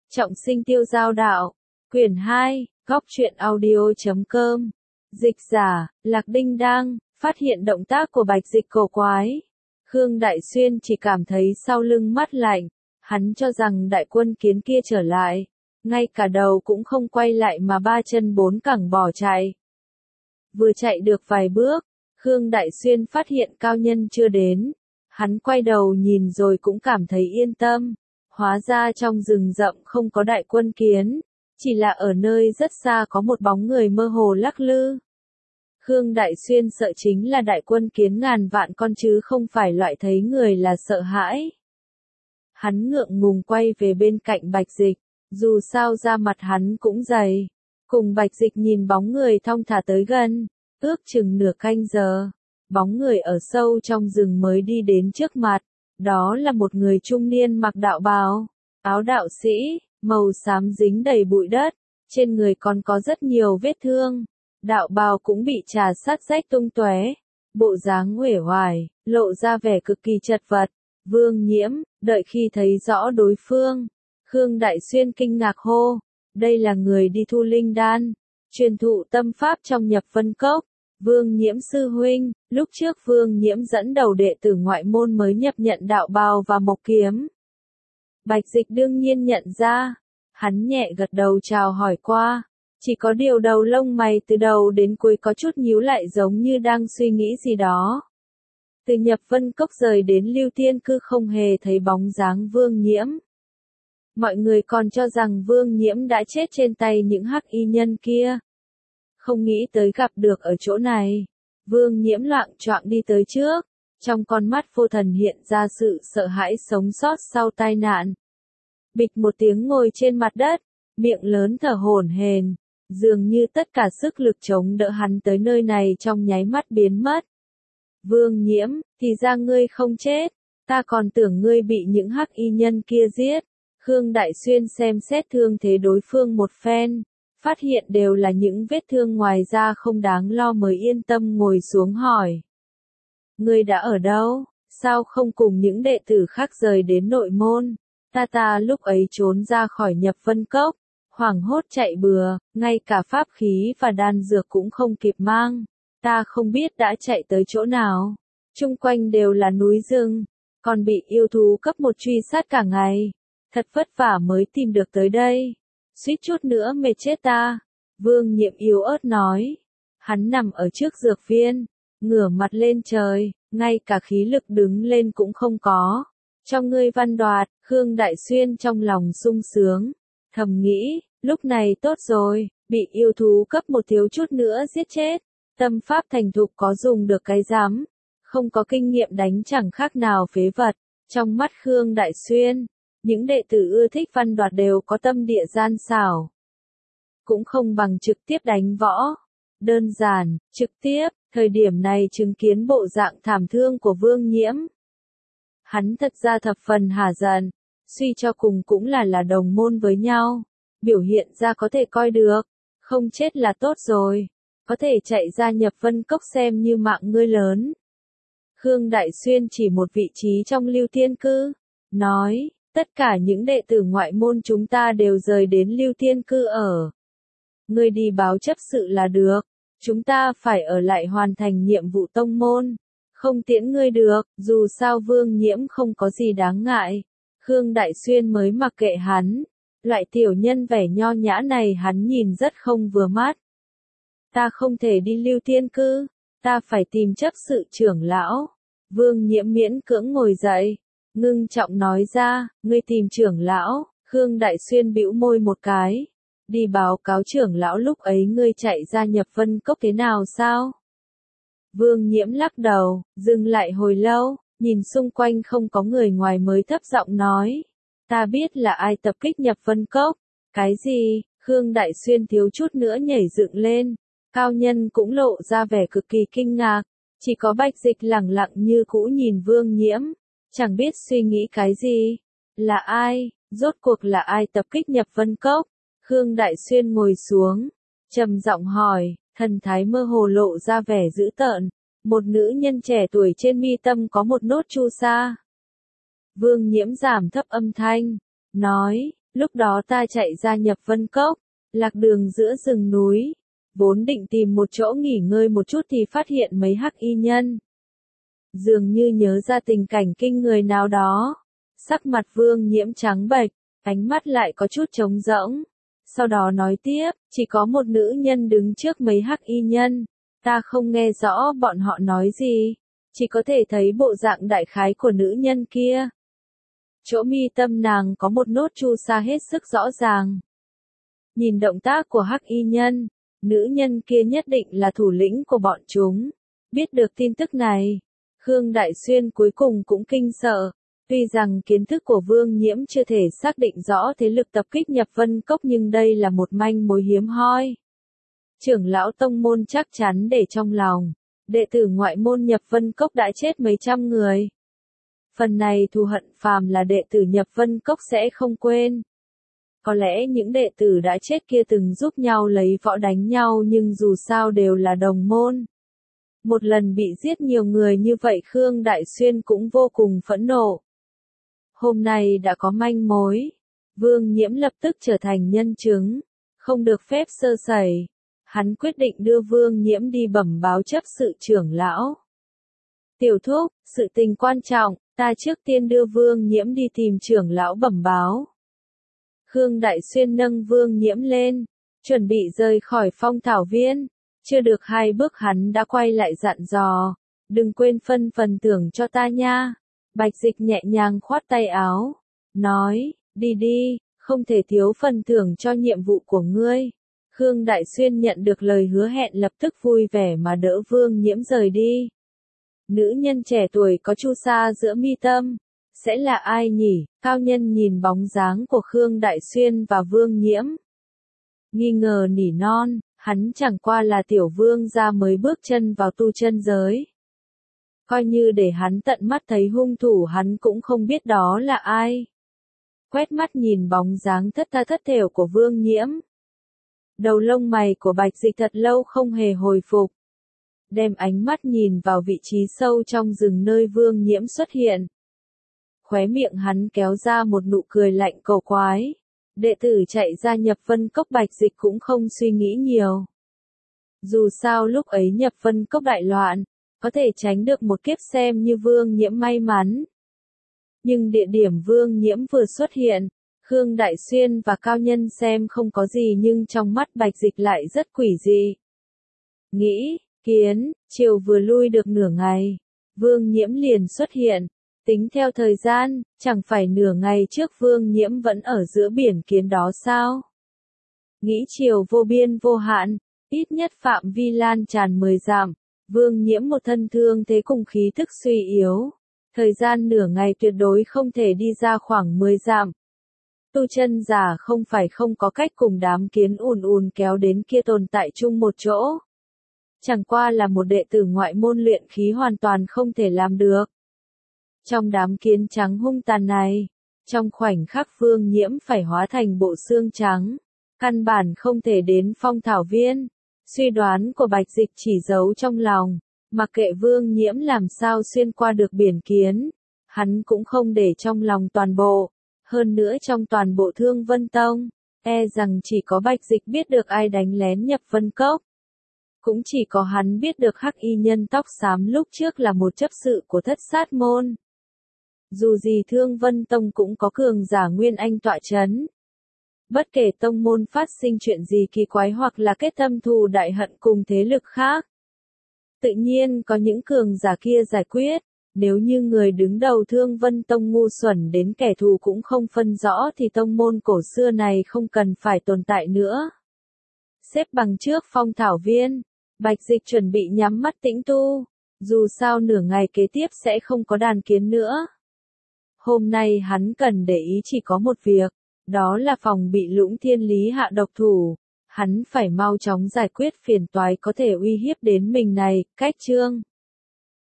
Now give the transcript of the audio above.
Trọng sinh tiêu giao đạo. Quyển 2, góc truyện audio.com. Dịch giả, Lạc Đinh Đang, phát hiện động tác của Bạch Dịch cổ quái. Khương Đại Xuyên chỉ cảm thấy sau lưng mát lạnh, hắn cho rằng đại quân kiến kia trở lại, ngay cả đầu cũng không quay lại mà ba chân bốn cẳng bỏ chạy. Vừa chạy được vài bước, Khương Đại Xuyên phát hiện cao nhân chưa đến, hắn quay đầu nhìn rồi cũng cảm thấy yên tâm, hóa ra trong rừng rậm không có đại quân kiến, chỉ là ở nơi rất xa có một bóng người mơ hồ lắc lư. Khương Đại Xuyên sợ chính là đại quân kiến ngàn vạn con chứ không phải loại thấy người là sợ hãi. Hắn ngượng ngùng quay về bên cạnh Bạch Dịch, dù sao da mặt hắn cũng dày. Cùng Bạch Dịch nhìn bóng người thong thả tới gần, ước chừng nửa canh giờ, bóng người ở sâu trong rừng mới đi đến trước mặt, đó là một người trung niên mặc đạo bào, áo đạo sĩ, màu xám dính đầy bụi đất, trên người còn có rất nhiều vết thương, đạo bào cũng bị trà sát rách tung tóe, bộ dáng uể oải, lộ ra vẻ cực kỳ chật vật. Vương Nhiễm, đợi khi thấy rõ đối phương, Khương Đại Xuyên kinh ngạc hô, đây là người đi thu linh đan, truyền thụ tâm pháp trong Nhập Vân Cốc. Vương Nhiễm sư huynh, lúc trước Vương Nhiễm dẫn đầu đệ tử ngoại môn mới nhập nhận đạo bào và mộc kiếm. Bạch Dịch đương nhiên nhận ra, hắn nhẹ gật đầu chào hỏi qua, chỉ có điều đầu lông mày từ đầu đến cuối có chút nhíu lại giống như đang suy nghĩ gì đó. Từ Nhập Vân Cốc rời đến Lưu Tiên Cư không hề thấy bóng dáng Vương Nhiễm. Mọi người còn cho rằng Vương Nhiễm đã chết trên tay những hắc y nhân kia. Không nghĩ tới gặp được ở chỗ này. Vương Nhiễm loạng choạng đi tới trước, trong con mắt vô thần hiện ra sự sợ hãi sống sót sau tai nạn. Bịch một tiếng ngồi trên mặt đất, miệng lớn thở hổn hển, dường như tất cả sức lực chống đỡ hắn tới nơi này trong nháy mắt biến mất. Vương Nhiễm, thì ra ngươi không chết, ta còn tưởng ngươi bị những hắc y nhân kia giết. Khương Đại Xuyên xem xét thương thế đối phương một phen, phát hiện đều là những vết thương ngoài ra không đáng lo mới yên tâm ngồi xuống hỏi. Ngươi đã ở đâu, sao không cùng những đệ tử khác rời đến nội môn? Ta lúc ấy trốn ra khỏi Nhập Vân Cốc, hoảng hốt chạy bừa, ngay cả pháp khí và đan dược cũng không kịp mang. Ta không biết đã chạy tới chỗ nào, chung quanh đều là núi rừng, còn bị yêu thú cấp một truy sát cả ngày, thật vất vả mới tìm được tới đây, suýt chút nữa mệt chết ta. Vương Nhiễm yếu ớt nói, hắn nằm ở trước dược viên, ngửa mặt lên trời, ngay cả khí lực đứng lên cũng không có. Trong ngươi văn đoạt, Khương Đại Xuyên trong lòng sung sướng, thầm nghĩ, lúc này tốt rồi, bị yêu thú cấp một thiếu chút nữa giết chết. Tâm pháp thành thục có dùng được cái rắm, không có kinh nghiệm đánh chẳng khác nào phế vật. Trong mắt Khương Đại Xuyên, những đệ tử ưa thích văn đoạt đều có tâm địa gian xảo. Cũng không bằng trực tiếp đánh võ. Đơn giản, trực tiếp, thời điểm này chứng kiến bộ dạng thảm thương của Vương Nhiễm. Hắn thật ra thập phần hả giận, suy cho cùng cũng là đồng môn với nhau. Biểu hiện ra có thể coi được, không chết là tốt rồi. Có thể chạy ra Nhập Vân Cốc xem như mạng ngươi lớn. Khương Đại Xuyên chỉ một vị trí trong Lưu Tiên Cư, nói, tất cả những đệ tử ngoại môn chúng ta đều rời đến Lưu Tiên Cư ở. Ngươi đi báo chấp sự là được, chúng ta phải ở lại hoàn thành nhiệm vụ tông môn, không tiễn ngươi được, dù sao Vương Nhiễm không có gì đáng ngại. Khương Đại Xuyên mới mặc kệ hắn, loại tiểu nhân vẻ nho nhã này hắn nhìn rất không vừa mắt. Ta không thể đi Lưu Tiên Cư, ta phải tìm chấp sự trưởng lão. Vương Nhiễm miễn cưỡng ngồi dậy, ngưng trọng nói ra, ngươi tìm trưởng lão. Khương Đại Xuyên bĩu môi một cái, đi báo cáo trưởng lão lúc ấy ngươi chạy ra Nhập Vân Cốc thế nào sao? Vương Nhiễm lắc đầu, dừng lại hồi lâu, nhìn xung quanh không có người ngoài mới thấp giọng nói, ta biết là ai tập kích Nhập Vân Cốc. Cái gì? Khương Đại Xuyên thiếu chút nữa nhảy dựng lên. Cao nhân cũng lộ ra vẻ cực kỳ kinh ngạc, chỉ có Bạch Dịch lẳng lặng như cũ nhìn Vương Nhiễm, chẳng biết suy nghĩ cái gì. Là ai? Rốt cuộc là ai tập kích Nhập Vân Cốc? Khương Đại Xuyên ngồi xuống, trầm giọng hỏi, thần thái mơ hồ lộ ra vẻ dữ tợn. Một nữ nhân trẻ tuổi trên mi tâm có một nốt chu sa. Vương Nhiễm giảm thấp âm thanh, nói, Lúc đó ta chạy ra nhập Vân Cốc, lạc đường giữa rừng núi, vốn định tìm một chỗ nghỉ ngơi một chút thì phát hiện mấy hắc y nhân. Dường như nhớ ra tình cảnh kinh người nào đó, sắc mặt Vương Nhiễm trắng bệch, ánh mắt lại có chút trống rỗng. Sau đó nói tiếp, chỉ có một nữ nhân đứng trước mấy hắc y nhân, ta không nghe rõ bọn họ nói gì, chỉ có thể thấy bộ dạng đại khái của nữ nhân kia. Chỗ mi tâm nàng có một nốt chu sa hết sức rõ ràng. Nhìn động tác của hắc y nhân, nữ nhân kia nhất định là thủ lĩnh của bọn chúng. Biết được tin tức này, Khương Đại Xuyên cuối cùng cũng kinh sợ. Tuy rằng kiến thức của Vương Nhiễm chưa thể xác định rõ thế lực tập kích nhập Vân Cốc nhưng đây là một manh mối hiếm hoi. Trưởng lão tông môn chắc chắn để trong lòng, đệ tử ngoại môn nhập Vân Cốc đã chết mấy trăm người. Phần này thù hận phàm là đệ tử nhập Vân Cốc sẽ không quên. Có lẽ những đệ tử đã chết kia từng giúp nhau lấy võ đánh nhau nhưng dù sao đều là đồng môn. Một lần bị giết nhiều người như vậy Khương Đại Xuyên cũng vô cùng phẫn nộ. Hôm nay đã có manh mối, Vương Nhiễm lập tức trở thành nhân chứng, không được phép sơ sẩy. Hắn quyết định đưa Vương Nhiễm đi bẩm báo chấp sự trưởng lão. Tiểu thúc, sự tình quan trọng, ta trước tiên đưa Vương Nhiễm đi tìm trưởng lão bẩm báo. Khương Đại Xuyên nâng Vương Nhiễm lên, chuẩn bị rời khỏi phong thảo viên. Chưa được 2 bước hắn đã quay lại dặn dò, đừng quên phân phần thưởng cho ta nha. Bạch Dịch nhẹ nhàng khoát tay áo, nói, đi đi, không thể thiếu phần thưởng cho nhiệm vụ của ngươi. Khương Đại Xuyên nhận được lời hứa hẹn lập tức vui vẻ mà đỡ Vương Nhiễm rời đi. Nữ nhân trẻ tuổi có chu sa giữa mi tâm, sẽ là ai nhỉ? Cao nhân nhìn bóng dáng của Khương Đại Xuyên và Vương Nhiễm. Nghi ngờ nỉ non, hắn chẳng qua là tiểu vương gia mới bước chân vào tu chân giới. Coi như để hắn tận mắt thấy hung thủ hắn cũng không biết đó là ai. Quét mắt nhìn bóng dáng thất tha thất thểu của Vương Nhiễm. Đầu lông mày của Bạch Dịch thật lâu không hề hồi phục. Đem ánh mắt nhìn vào vị trí sâu trong rừng nơi Vương Nhiễm xuất hiện. Khóe miệng hắn kéo ra một nụ cười lạnh cổ quái. Đệ tử chạy ra nhập Vân Cốc Bạch Dịch cũng không suy nghĩ nhiều. Dù sao lúc ấy nhập Vân Cốc đại loạn, có thể tránh được một kiếp xem như Vương Nhiễm may mắn. Nhưng địa điểm Vương Nhiễm vừa xuất hiện, Khương Đại Xuyên và Cao Nhân xem không có gì nhưng trong mắt Bạch Dịch lại rất quỷ dị. Nghĩ, kiến, chiều vừa lui được nửa ngày, Vương Nhiễm liền xuất hiện. Tính theo thời gian, chẳng phải nửa ngày trước Vương Nhiễm vẫn ở giữa biển kiến đó sao? Nghĩ chiều vô biên vô hạn, ít nhất phạm vi lan tràn 10 dặm, Vương Nhiễm một thân thương thế cùng khí tức suy yếu. Thời gian nửa ngày tuyệt đối không thể đi ra khoảng 10 dặm. Tu chân giả không phải không có cách cùng đám kiến ùn ùn kéo đến kia tồn tại chung một chỗ. Chẳng qua là một đệ tử ngoại môn luyện khí hoàn toàn không thể làm được. Trong đám kiến trắng hung tàn này, trong khoảnh khắc Vương Nhiễm phải hóa thành bộ xương trắng, căn bản không thể đến phong thảo viên. Suy đoán của Bạch Dịch chỉ giấu trong lòng, mặc kệ Vương Nhiễm làm sao xuyên qua được biển kiến, hắn cũng không để trong lòng toàn bộ. Hơn nữa trong toàn bộ Thương Vân Tông, e rằng chỉ có Bạch Dịch biết được ai đánh lén nhập Vân Cốc. Cũng chỉ có hắn biết được hắc y nhân tóc xám lúc trước là một chấp sự của Thất Sát Môn. Dù gì Thương Vân Tông cũng có cường giả Nguyên Anh tọa chấn. Bất kể tông môn phát sinh chuyện gì kỳ quái hoặc là kết thâm thù đại hận cùng thế lực khác, tự nhiên có những cường giả kia giải quyết. Nếu như người đứng đầu Thương Vân Tông ngu xuẩn đến kẻ thù cũng không phân rõ thì tông môn cổ xưa này không cần phải tồn tại nữa. Xếp bằng trước phong thảo viên, Bạch Dịch chuẩn bị nhắm mắt tĩnh tu. Dù sao nửa ngày kế tiếp sẽ không có đàn kiến nữa. Hôm nay hắn cần để ý chỉ có một việc, đó là phòng bị Lũng Thiên Lý hạ độc thủ. Hắn phải mau chóng giải quyết phiền toái có thể uy hiếp đến mình này. Cách chương